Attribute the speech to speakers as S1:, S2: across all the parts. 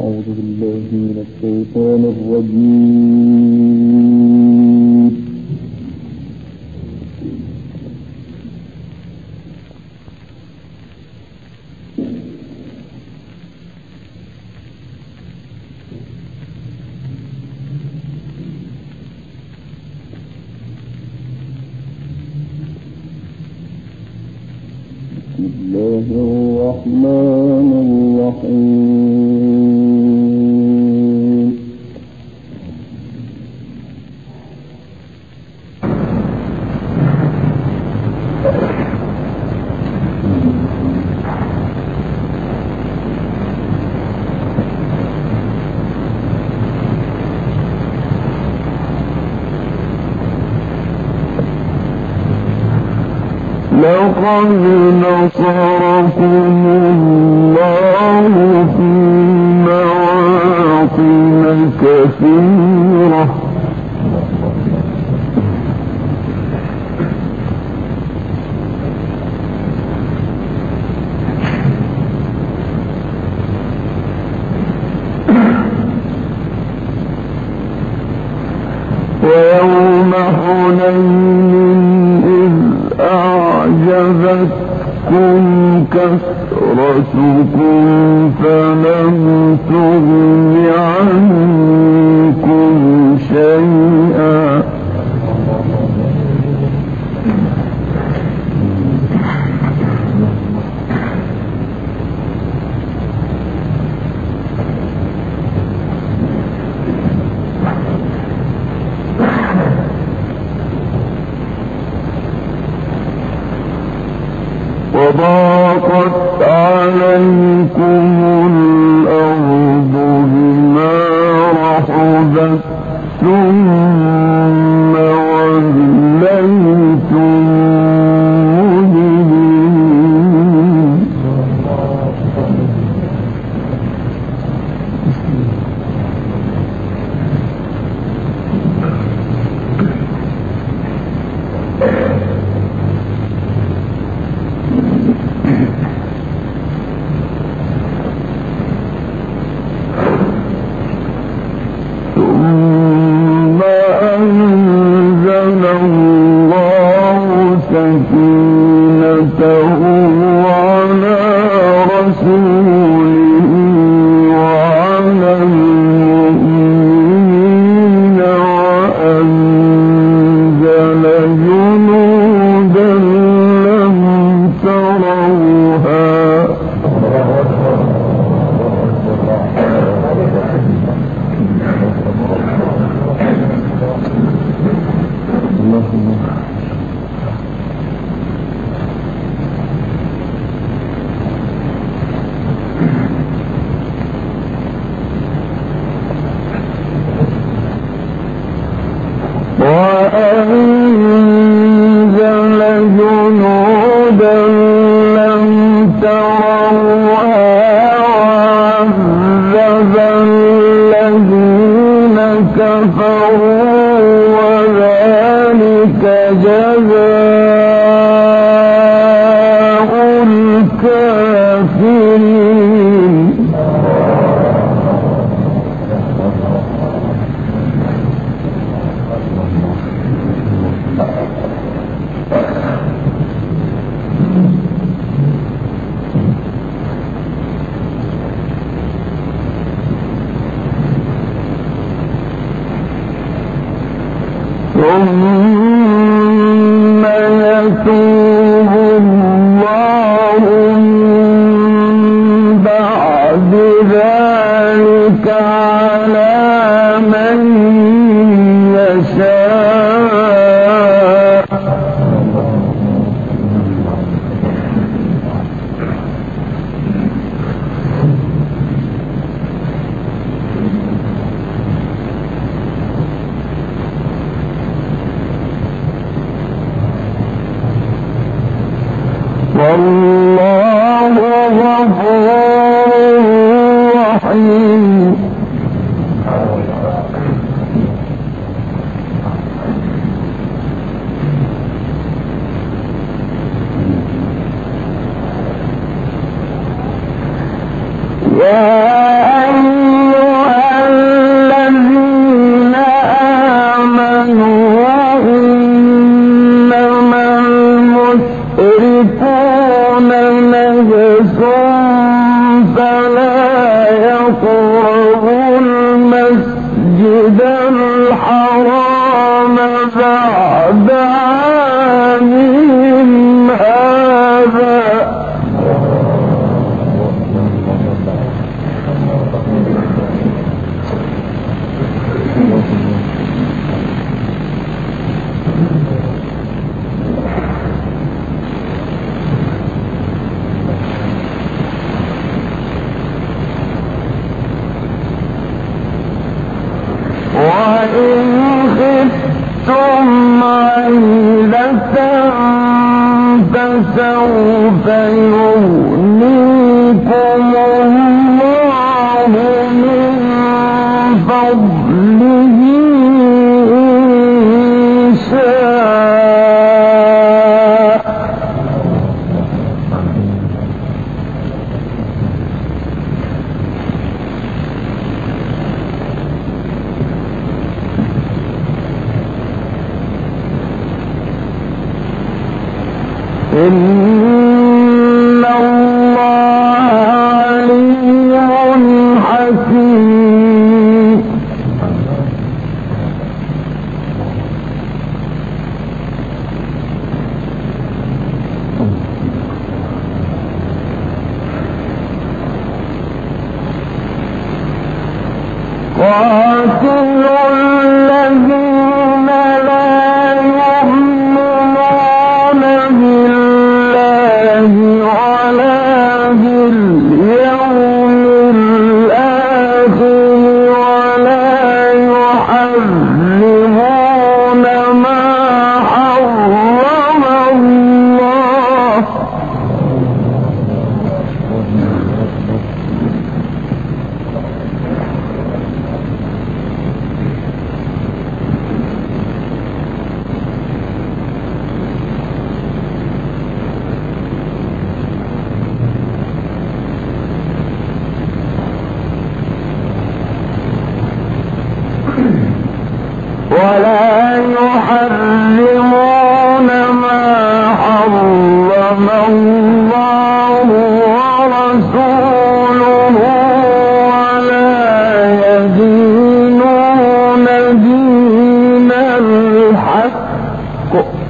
S1: أعوذ بالله من الشيطان الرجيم. بسم الله الرحمن الرحيم. لقد نصركم الله في مواطن كثيرة ويوم حنين إذ أعجبتكم كثرتكم فلم تغن عنكم شيئا وضاقت عليكم الأرض بما رحبت ثم وليتم مدبرين ثم أنزل الله سكينته على رسوله وعلى المؤمنين وأنزل جنودا لم تروها وأنزل جنودا لم تروها وعذب الذين كفروا وذلك جزاء الكافرين ثم يتوب الله من بعد ذلك على من يشاء والله غفور رحيم. يا فلا يقربوا المسجد الحرام بعد عامهم هذا. وإن خفتم عيلة فسوف يغنيكم الله من فضله إن شاء. إن الله عليم حكيم. قاتلوا الذين لا يؤمنون بالله ولا باليوم الآخر ولا يحرمون ما حرم الله ولا يحرمون ما حرم الله ورسوله ولا يدينون دين الحق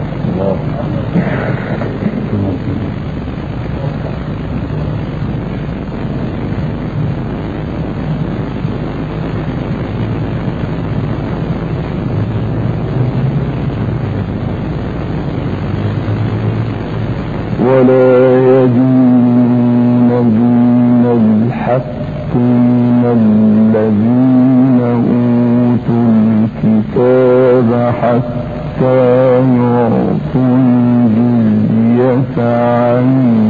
S1: ولا يدين دين الحق من الذين أوتوا الكتاب حتى يعطوا الجزية عن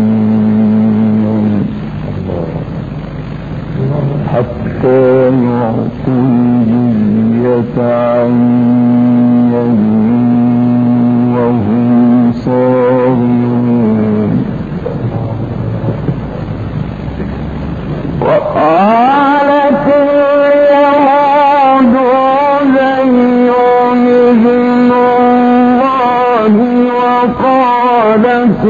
S1: يد وهم صاغرون. وقالت اليهود عزير ابن الله وقالت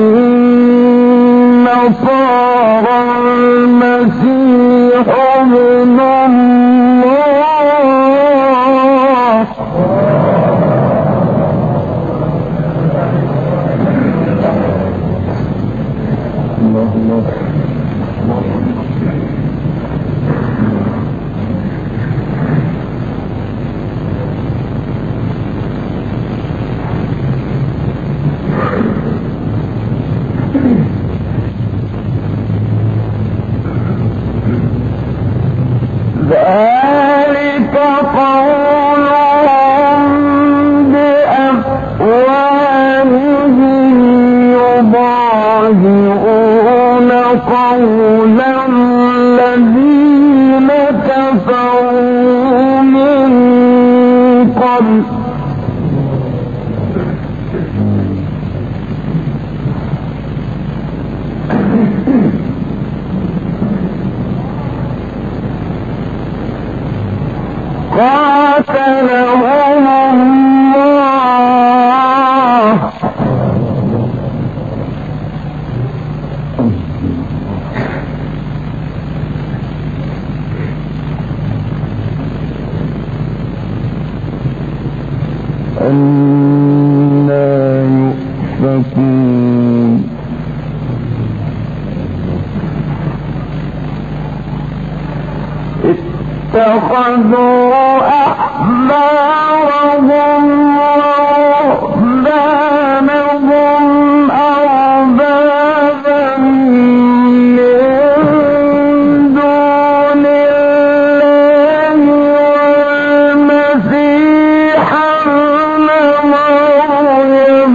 S1: النصارى المسيح ابن الله. ذلك قولهم بأفواههم يضاهئون قول الذين كفروا من قبل قاتلهم الله اتخذوا أحبارهم ورهبانهم أربابا من دون الله والمسيح ابن مريم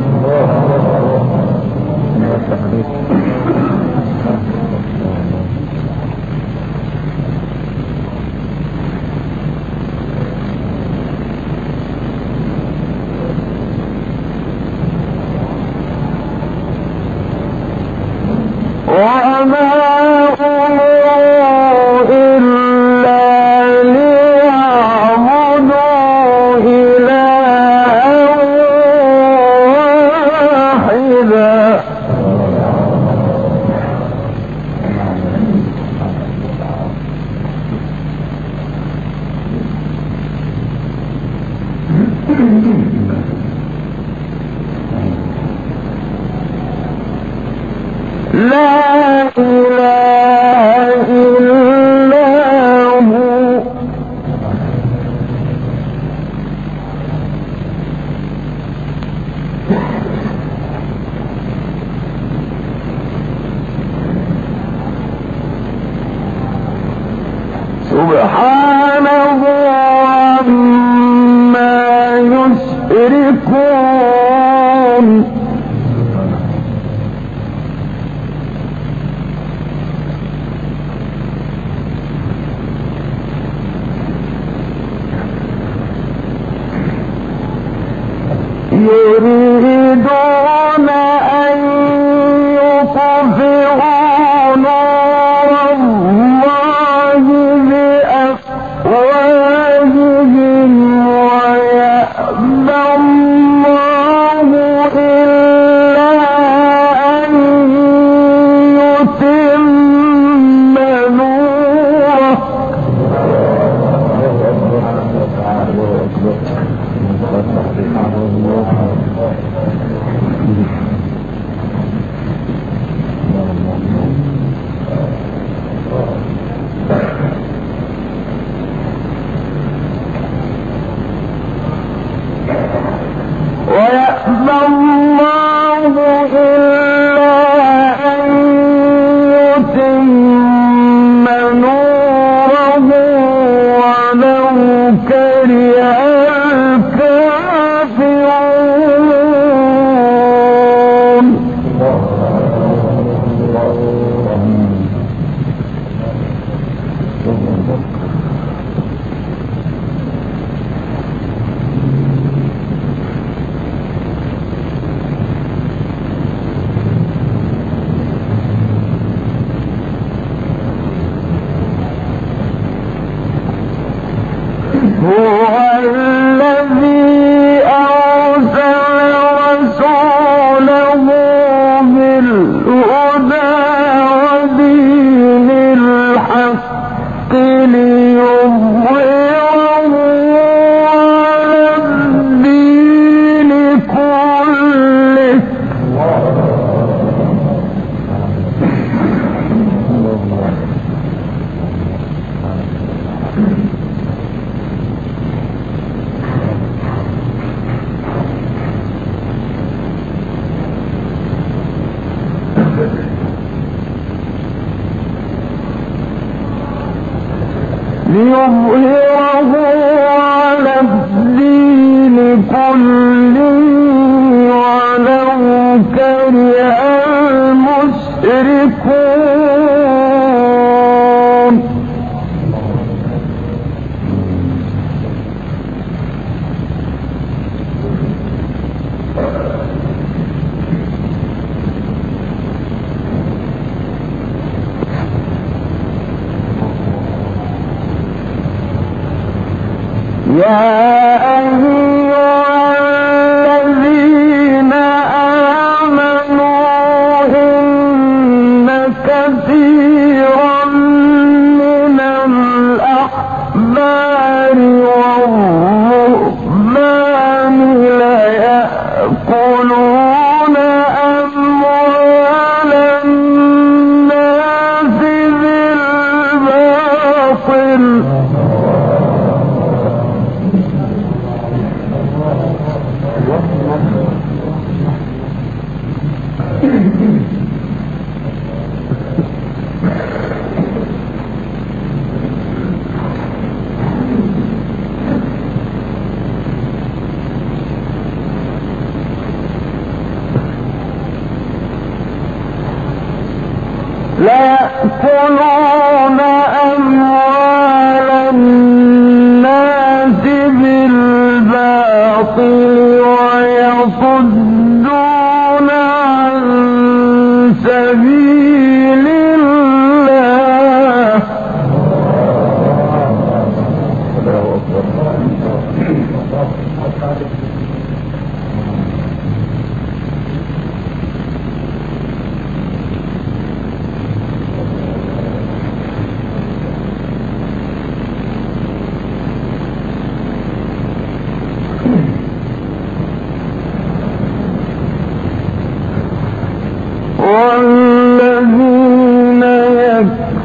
S1: وما أمروا إلا ليعبدوا إلها واحدا لا إله إلا هو سبحانه عما يشركون يريدون أن يطفئوا نور الله بأفواههم ويأبى الله إلا أن يتم نوره ويأبى الله إلا أن يتم نوره ولو كره الكافرون هو الذي أرسل رسوله بالهدى ودين الحق ليظهره على الدين كله ليظهره على الدين كله ولو كره المشركون يا أيها الذين آمنوا إن كثيرا من الأحبار والرهبان ليأكلون أموال الناس بالباطل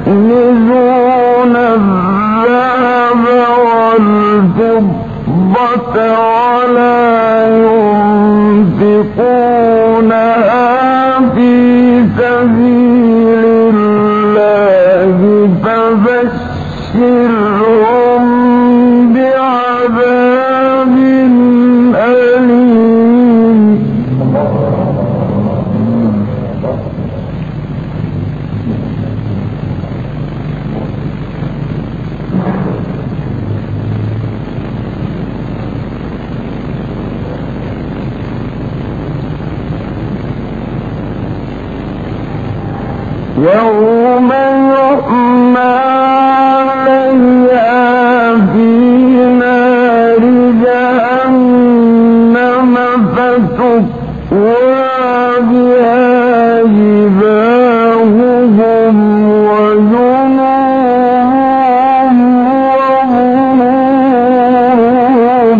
S1: يكنزون الذهب والفضة ولا ينفقونها في سبيل الله فبشرهم بعذاب أليم. يوم يحمى عليها في نار جهنم فتكوى بها جباههم وجنوبهم وظهورهم.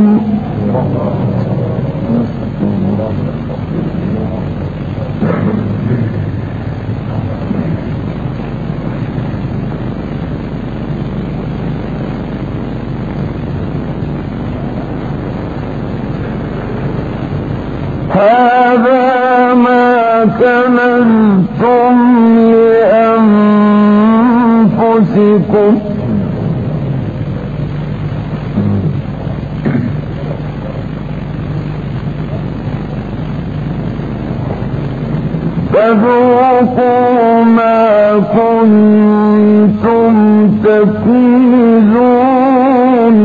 S1: هذا ما كنزتم لأنفسكم فذوقوا ما كنتم تكنزون.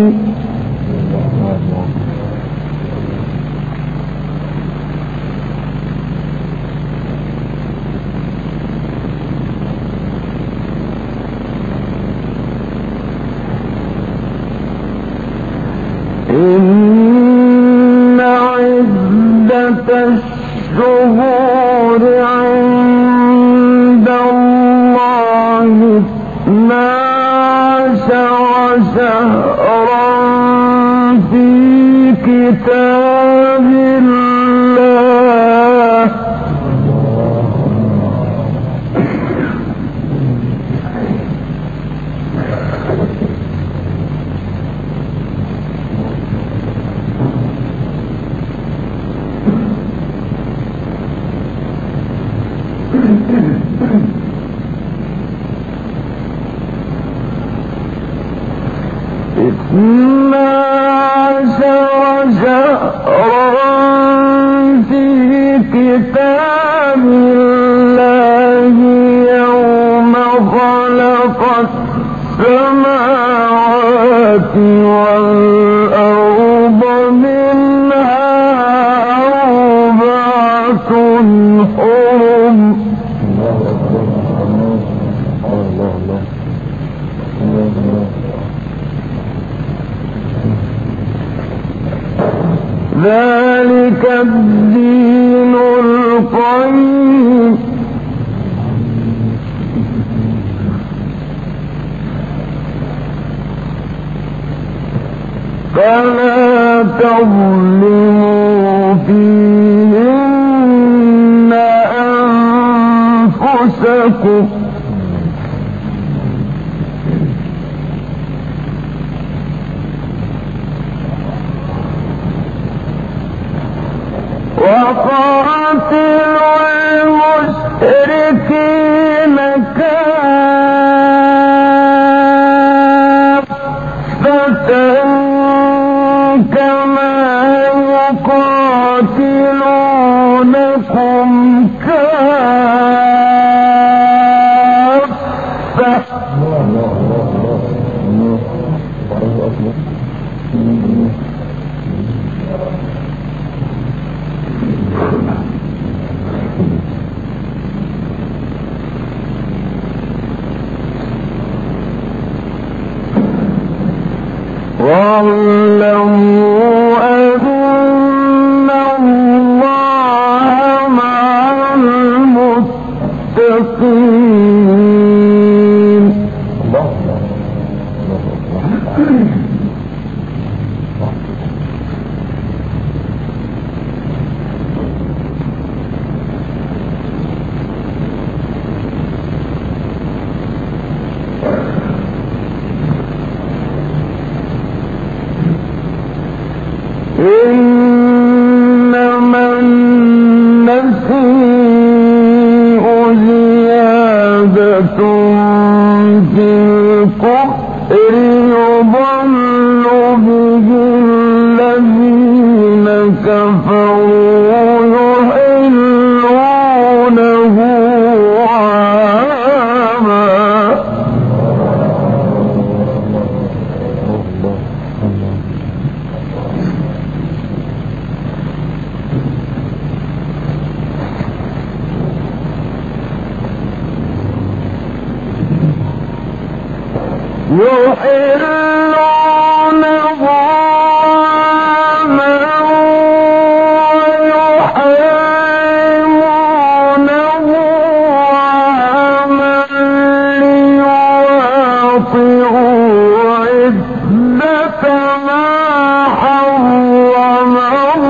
S1: إن عدة الشهور عند الله 12 شهرا في كتاب الله إثنا عشر شهرا في كتاب الله يوم خلق السماوات والأرض منها أربعة حرم. ذلك الدين القيم فلا تظلموا فيهن أنفسكم وقاتلوا المشركين كافة كما يقاتلونكم كافة واعلموا أن الله مع المتقين. في الكفر يضل به الذين كفروا يحلونه عاما يحلونه عاما ويحرمونه عاما ليواطئوا عدة ما حرم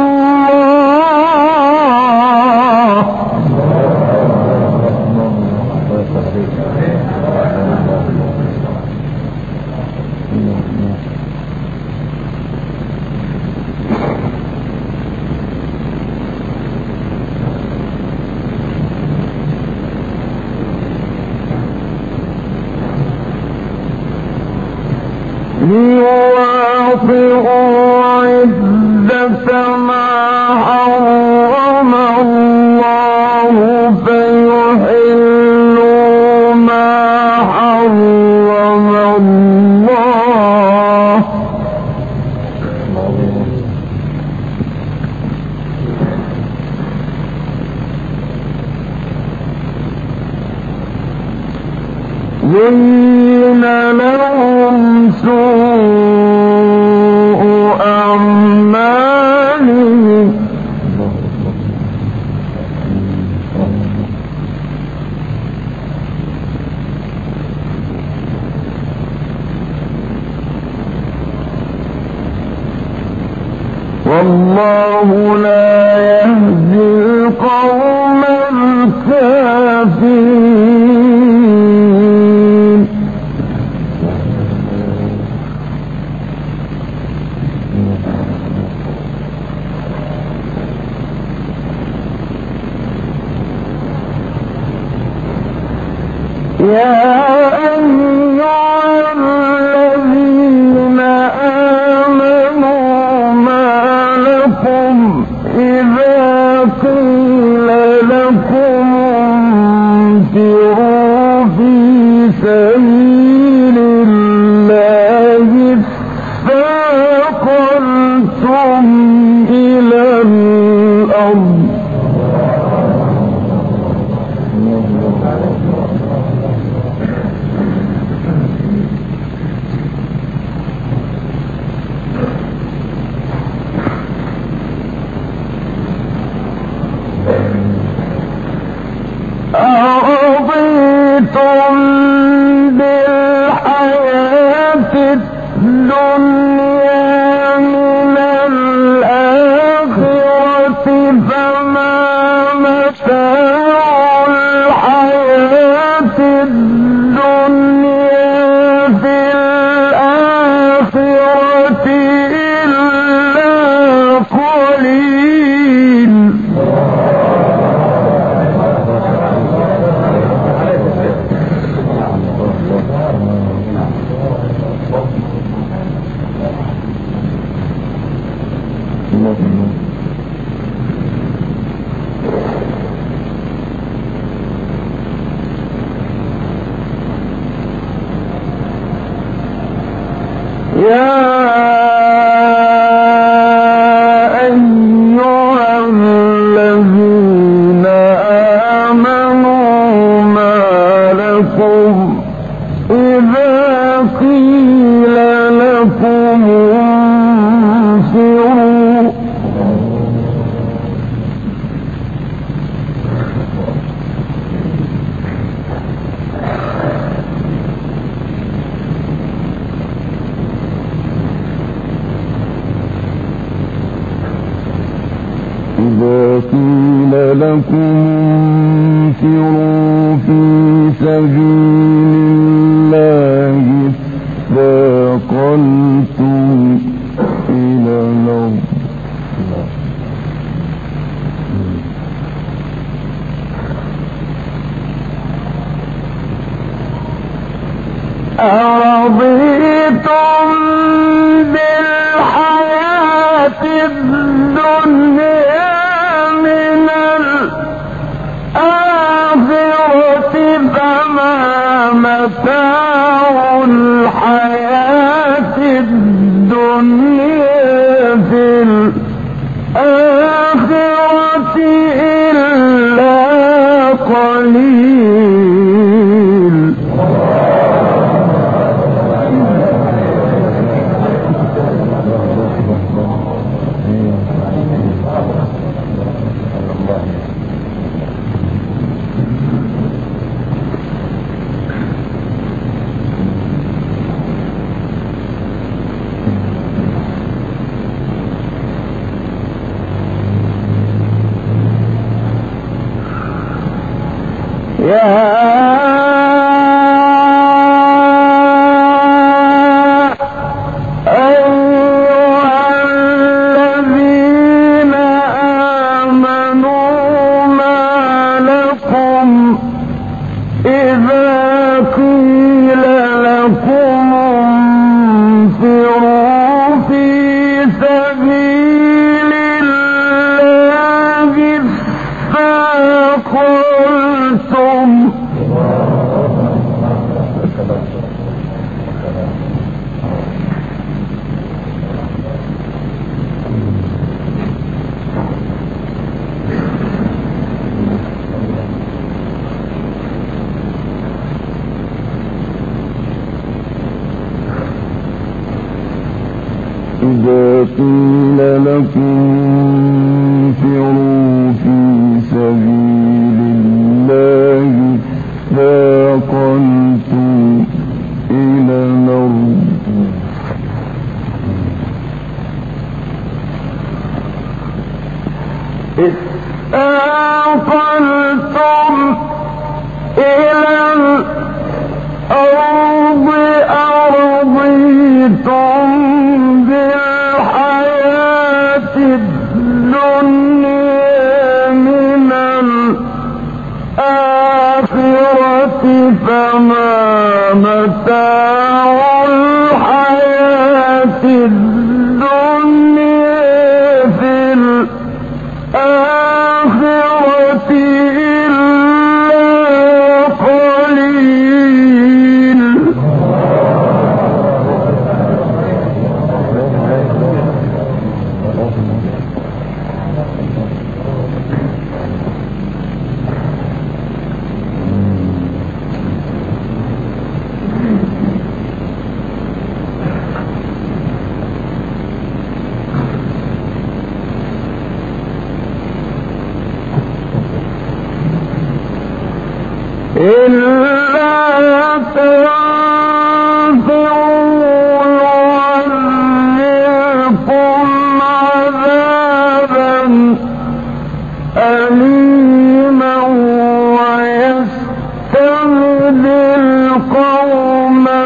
S1: ليواطئوا عدة ما حرم الله فيحلوا ما حرم الله زين لهم سوء أعمالهم والله لا يهدي القوم الكافرين يا أيها الذين آمنوا ما لكم إذا قيل لكم انفروا في سبيل الله اثاقلتم إلى الأرض أرضيتم بالحياة الدنيا من الآخرة فما متاع الحياة الدنيا في الآخرة إلا قليل يا أيها الذين آمنوا ما لكم إذا قيل لكم انفروا إذا قيل لكم انفروا في سبيل الله اثاقلتم إلى الأرض أرضيتم بالحياة الدنيا من الآخرة فما متاع الحياة الدنيا في الآخرة إلا قليل. إذا قيل لكم انفروا في سبيل الله اثاقلتم إلى الأرض أرضيتم بالحياة الدنيا من الآخرة فما متاع الحياة الدنيا في الآخرة إلا قليل. إلا تنفروا يعذبكم عذابا أليما ويستبدل قوما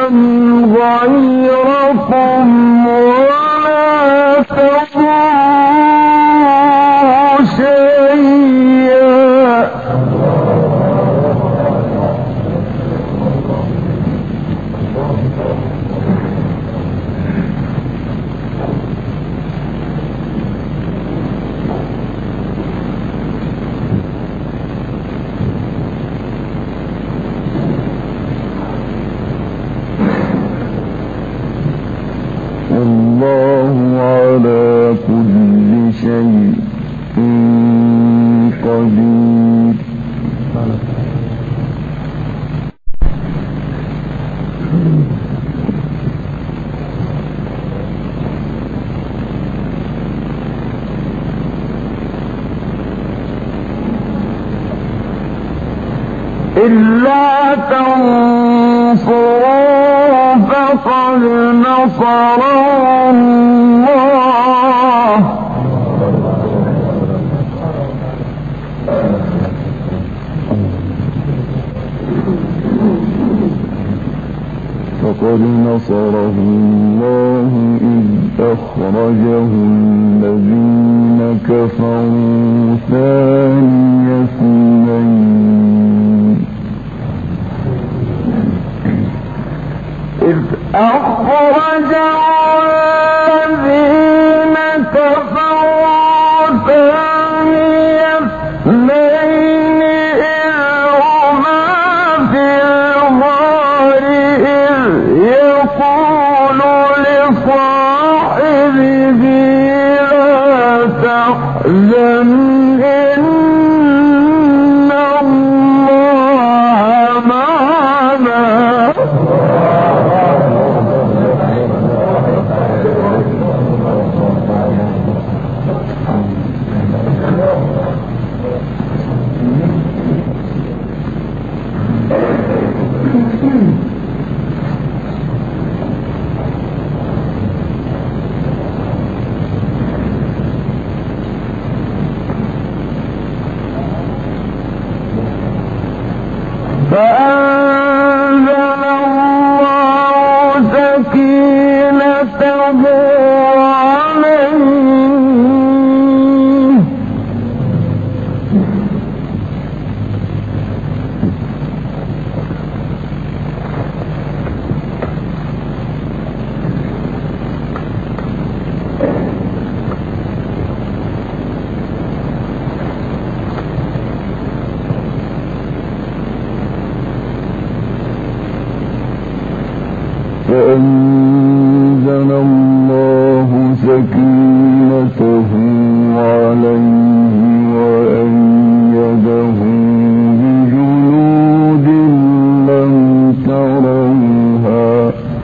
S1: غيركم ولا تضروا شيئا. والله على كل شيء قدير. إلا تنصروا فقد نصره الله إذ أخرجه الذين كفروا ثاني اثنين إذ أخرجه الذين كفروا ثاني اثنين إذ هما في الغار إذ يقول لصاحبه لا تحزن إن الله معنا فأنزل الله سكينته عليه فأنزل الله سكينته عليه وأيده بجنود لم تروها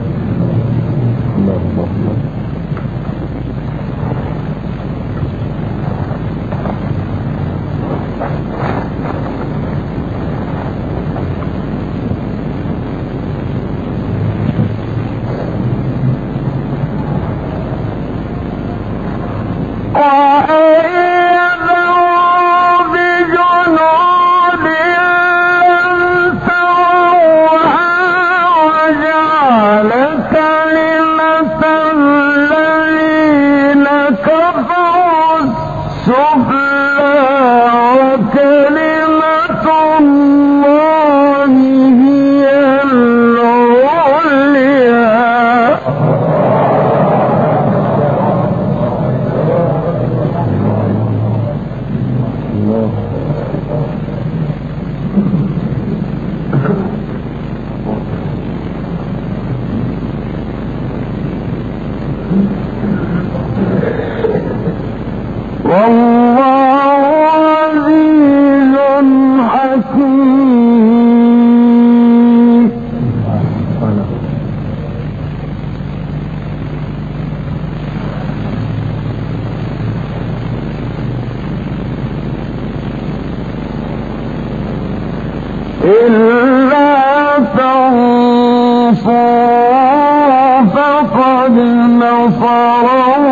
S1: فقد نصره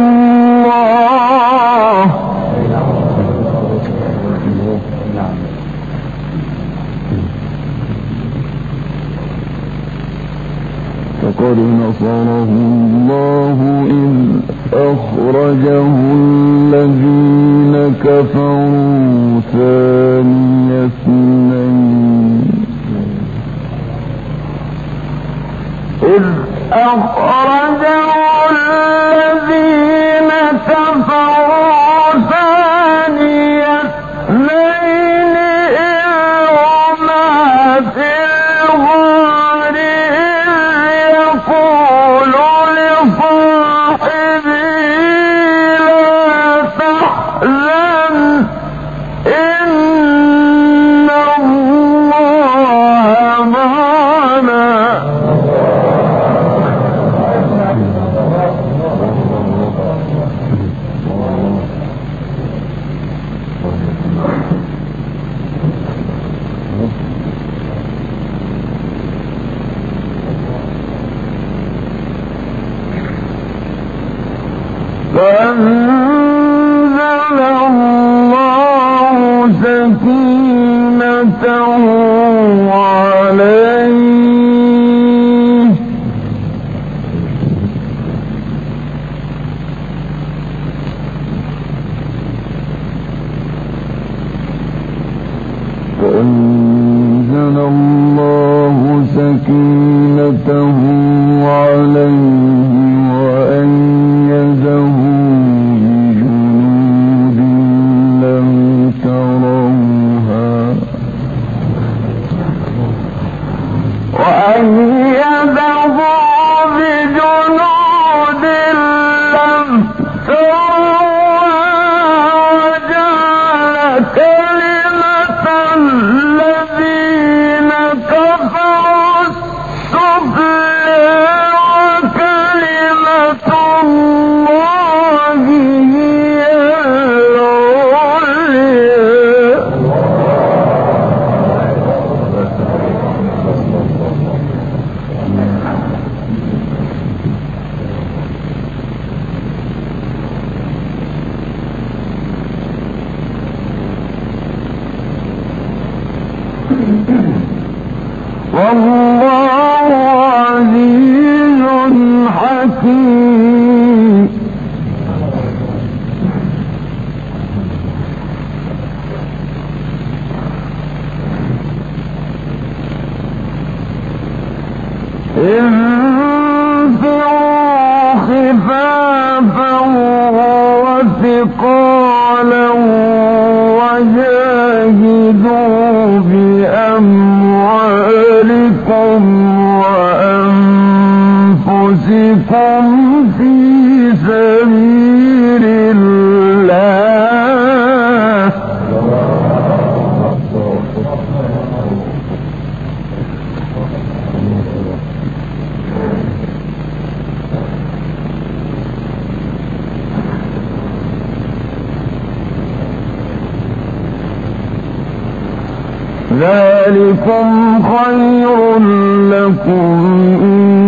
S1: الله إذ أخرجه الذين كفروا ثاني اثنين إذ أخرجه الذين كفروا ثاني اثنين إذ هما في الغار إذ يقول لصاحبه لا تحزن إن الله معنا فأنزل الله سكينته عليه سكينته والله عزيز حكيم. انفروا خفافا وثقالا وجاهدوا بأموالكم وأنفسكم في سبيل الله. ذلكم خير لكم إن